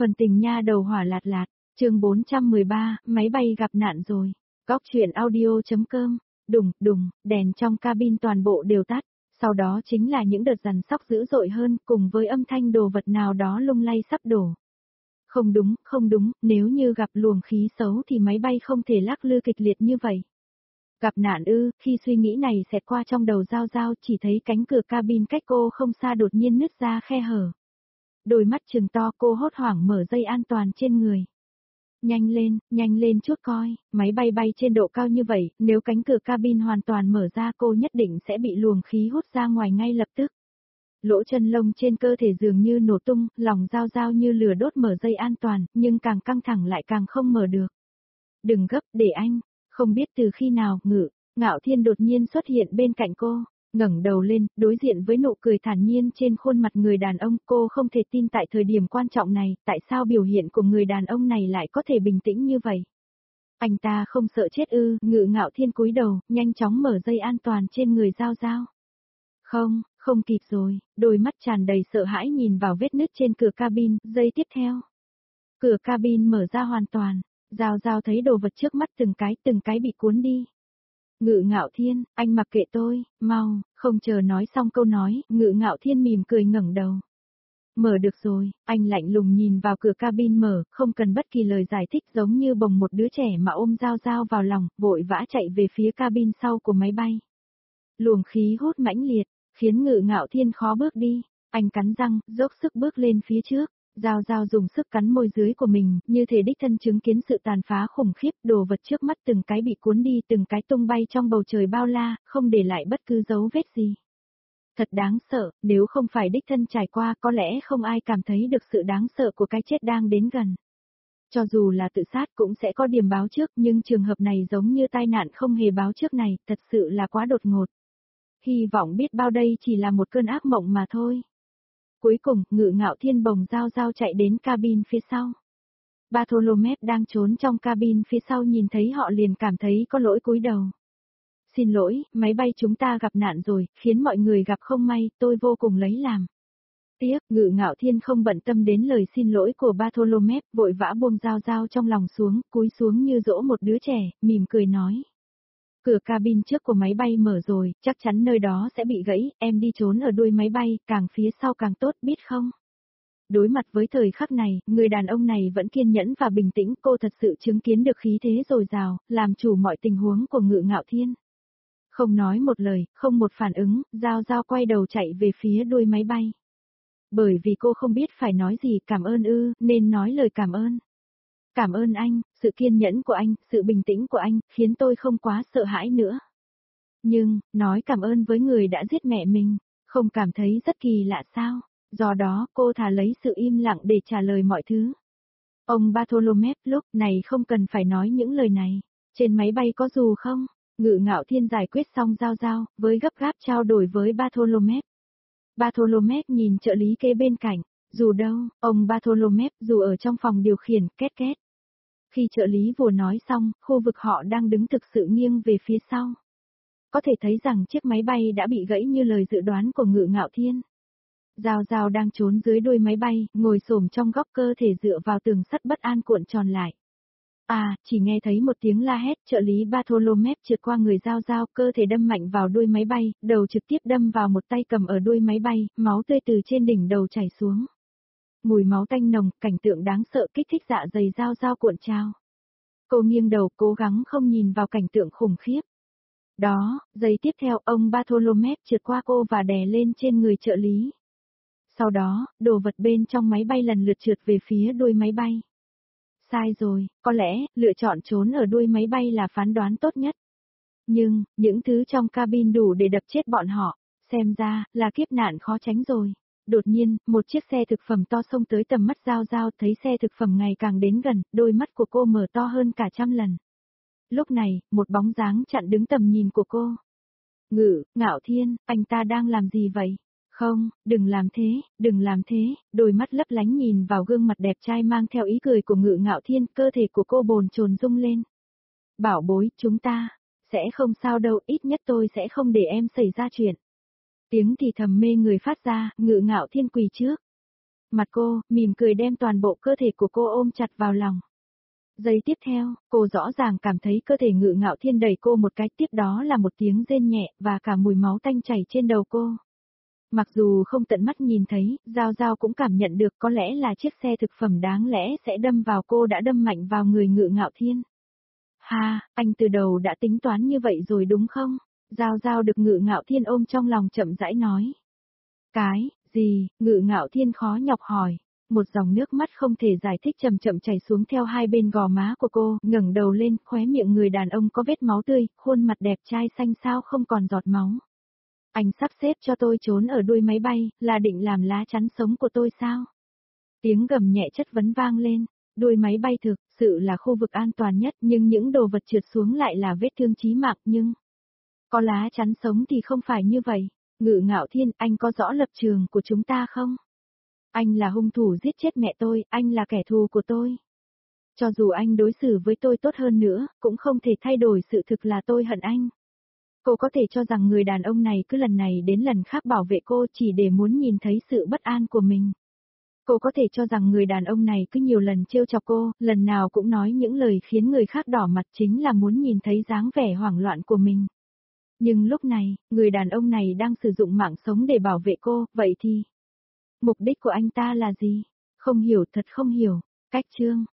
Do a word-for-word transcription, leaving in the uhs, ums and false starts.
Phần tình nha đầu hỏa lạt lạt, chương bốn trăm mười ba, máy bay gặp nạn rồi. Góc chuyện audio.com, đùng, đùng, đèn trong cabin toàn bộ đều tắt, sau đó chính là những đợt dằn sóc dữ dội hơn cùng với âm thanh đồ vật nào đó lung lay sắp đổ. Không đúng, không đúng, nếu như gặp luồng khí xấu thì máy bay không thể lắc lư kịch liệt như vậy. Gặp nạn ư, khi suy nghĩ này xẹt qua trong đầu Giao Giao chỉ thấy cánh cửa cabin cách cô không xa đột nhiên nứt ra khe hở. Đôi mắt trừng to cô hốt hoảng mở dây an toàn trên người. Nhanh lên, nhanh lên chút coi, máy bay bay trên độ cao như vậy, nếu cánh cửa cabin hoàn toàn mở ra cô nhất định sẽ bị luồng khí hút ra ngoài ngay lập tức. Lỗ chân lông trên cơ thể dường như nổ tung, lòng Giao Giao như lửa đốt mở dây an toàn, nhưng càng căng thẳng lại càng không mở được. Đừng gấp, để anh, không biết từ khi nào, Ngự, Ngạo Thiên đột nhiên xuất hiện bên cạnh cô. Ngẩng đầu lên, đối diện với nụ cười thản nhiên trên khuôn mặt người đàn ông, cô không thể tin tại thời điểm quan trọng này, tại sao biểu hiện của người đàn ông này lại có thể bình tĩnh như vậy. Anh ta không sợ chết ư? Ngự Ngạo Thiên cúi đầu, nhanh chóng mở dây an toàn trên người Giao Giao. Không, không kịp rồi, đôi mắt tràn đầy sợ hãi nhìn vào vết nứt trên cửa cabin, giây tiếp theo. Cửa cabin mở ra hoàn toàn, Giao Giao thấy đồ vật trước mắt từng cái từng cái bị cuốn đi. Ngự Ngạo Thiên, anh mặc kệ tôi, mau, không chờ nói xong câu nói, Ngự Ngạo Thiên mỉm cười ngẩng đầu. Mở được rồi, anh lạnh lùng nhìn vào cửa cabin mở, không cần bất kỳ lời giải thích giống như bồng một đứa trẻ mà ôm Giao Giao vào lòng, vội vã chạy về phía cabin sau của máy bay. Luồng khí hút mãnh liệt, khiến Ngự Ngạo Thiên khó bước đi, anh cắn răng, dốc sức bước lên phía trước. Giao Giao dùng sức cắn môi dưới của mình, như thể đích thân chứng kiến sự tàn phá khủng khiếp, đồ vật trước mắt từng cái bị cuốn đi, từng cái tung bay trong bầu trời bao la, không để lại bất cứ dấu vết gì. Thật đáng sợ, nếu không phải đích thân trải qua, có lẽ không ai cảm thấy được sự đáng sợ của cái chết đang đến gần. Cho dù là tự sát cũng sẽ có điểm báo trước, nhưng trường hợp này giống như tai nạn không hề báo trước này, thật sự là quá đột ngột. Hy vọng biết bao đây chỉ là một cơn ác mộng mà thôi. Cuối cùng, Ngự Ngạo Thiên bồng Giao Giao chạy đến cabin phía sau. Bartholomew đang trốn trong cabin phía sau nhìn thấy họ liền cảm thấy có lỗi cúi đầu. Xin lỗi, máy bay chúng ta gặp nạn rồi, khiến mọi người gặp không may, tôi vô cùng lấy làm. Tiếc, Ngự Ngạo Thiên không bận tâm đến lời xin lỗi của Bartholomew, vội vã buông Giao Giao trong lòng xuống, cúi xuống như dỗ một đứa trẻ, mỉm cười nói. Cửa cabin trước của máy bay mở rồi, chắc chắn nơi đó sẽ bị gãy, em đi trốn ở đuôi máy bay, càng phía sau càng tốt, biết không? Đối mặt với thời khắc này, người đàn ông này vẫn kiên nhẫn và bình tĩnh, cô thật sự chứng kiến được khí thế dồi dào, làm chủ mọi tình huống của Ngự Ngạo Thiên. Không nói một lời, không một phản ứng, Giao Giao quay đầu chạy về phía đuôi máy bay. Bởi vì cô không biết phải nói gì, cảm ơn ư, nên nói lời cảm ơn. Cảm ơn anh, sự kiên nhẫn của anh, sự bình tĩnh của anh, khiến tôi không quá sợ hãi nữa. Nhưng, nói cảm ơn với người đã giết mẹ mình, không cảm thấy rất kỳ lạ sao? Do đó, cô thà lấy sự im lặng để trả lời mọi thứ. Ông Bartholomew lúc này không cần phải nói những lời này. Trên máy bay có dù không? Ngự Ngạo Thiên giải quyết xong Giao Giao, với gấp gáp trao đổi với Bartholomew. Bartholomew nhìn trợ lý kế bên cạnh. Dù đâu, ông Bartholomew dù ở trong phòng điều khiển, két két. Khi trợ lý vừa nói xong, khu vực họ đang đứng thực sự nghiêng về phía sau. Có thể thấy rằng chiếc máy bay đã bị gãy như lời dự đoán của Ngự Ngạo Thiên. Giao Giao đang trốn dưới đuôi máy bay, ngồi xổm trong góc cơ thể dựa vào tường sắt bất an cuộn tròn lại. À, chỉ nghe thấy một tiếng la hét, trợ lý Bartholomew trượt qua người Giao Giao, cơ thể đâm mạnh vào đuôi máy bay, đầu trực tiếp đâm vào một tay cầm ở đuôi máy bay, máu tươi từ trên đỉnh đầu chảy xuống. Mùi máu tanh nồng, cảnh tượng đáng sợ kích thích dạ dày Giao Giao cuộn trào. Cô nghiêng đầu cố gắng không nhìn vào cảnh tượng khủng khiếp. Đó, giây tiếp theo ông Bartholomew trượt qua cô và đè lên trên người trợ lý. Sau đó, đồ vật bên trong máy bay lần lượt trượt về phía đuôi máy bay. Sai rồi, có lẽ, lựa chọn trốn ở đuôi máy bay là phán đoán tốt nhất. Nhưng, những thứ trong cabin đủ để đập chết bọn họ, xem ra, là kiếp nạn khó tránh rồi. Đột nhiên, một chiếc xe thực phẩm to xông tới tầm mắt Giao Giao, thấy xe thực phẩm ngày càng đến gần, đôi mắt của cô mở to hơn cả trăm lần. Lúc này, một bóng dáng chặn đứng tầm nhìn của cô. Ngự, Ngạo Thiên, anh ta đang làm gì vậy? Không, đừng làm thế, đừng làm thế, đôi mắt lấp lánh nhìn vào gương mặt đẹp trai mang theo ý cười của Ngự Ngạo Thiên, cơ thể của cô bồn chồn rung lên. Bảo bối, chúng ta, sẽ không sao đâu, ít nhất tôi sẽ không để em xảy ra chuyện. Tiếng thì thầm mê người phát ra, Ngự Ngạo Thiên quỳ trước. mặt cô, mỉm cười đem toàn bộ cơ thể của cô ôm chặt vào lòng. Giây tiếp theo, cô rõ ràng cảm thấy cơ thể Ngự Ngạo Thiên đẩy cô một cái, tiếp đó là một tiếng rên nhẹ, và cả mùi máu tanh chảy trên đầu cô. Mặc dù không tận mắt nhìn thấy, Giao Giao cũng cảm nhận được có lẽ là chiếc xe thực phẩm đáng lẽ sẽ đâm vào cô đã đâm mạnh vào người Ngự Ngạo Thiên. Ha, anh từ đầu đã tính toán như vậy rồi đúng không? Giao Giao được Ngự Ngạo Thiên ôm trong lòng chậm rãi nói. Cái, gì, Ngự Ngạo Thiên khó nhọc hỏi. Một dòng nước mắt không thể giải thích chậm chậm chảy xuống theo hai bên gò má của cô, ngẩng đầu lên, khóe miệng người đàn ông có vết máu tươi, khuôn mặt đẹp trai xanh xao không còn giọt máu. Anh sắp xếp cho tôi trốn ở đuôi máy bay, là định làm lá chắn sống của tôi sao? Tiếng gầm nhẹ chất vấn vang lên, đuôi máy bay thực sự là khu vực an toàn nhất, nhưng những đồ vật trượt xuống lại là vết thương chí mạng, nhưng có lá chắn sống thì không phải như vậy. Ngự Ngạo Thiên, anh có rõ lập trường của chúng ta không? Anh là hung thủ giết chết mẹ tôi, anh là kẻ thù của tôi. Cho dù anh đối xử với tôi tốt hơn nữa, cũng không thể thay đổi sự thực là tôi hận anh. Cô có thể cho rằng người đàn ông này cứ lần này đến lần khác bảo vệ cô chỉ để muốn nhìn thấy sự bất an của mình. Cô có thể cho rằng người đàn ông này cứ nhiều lần trêu chọc cô, lần nào cũng nói những lời khiến người khác đỏ mặt chính là muốn nhìn thấy dáng vẻ hoảng loạn của mình. Nhưng lúc này, người đàn ông này đang sử dụng mạng sống để bảo vệ cô, vậy thì mục đích của anh ta là gì? Không hiểu, thật không hiểu. Cách chương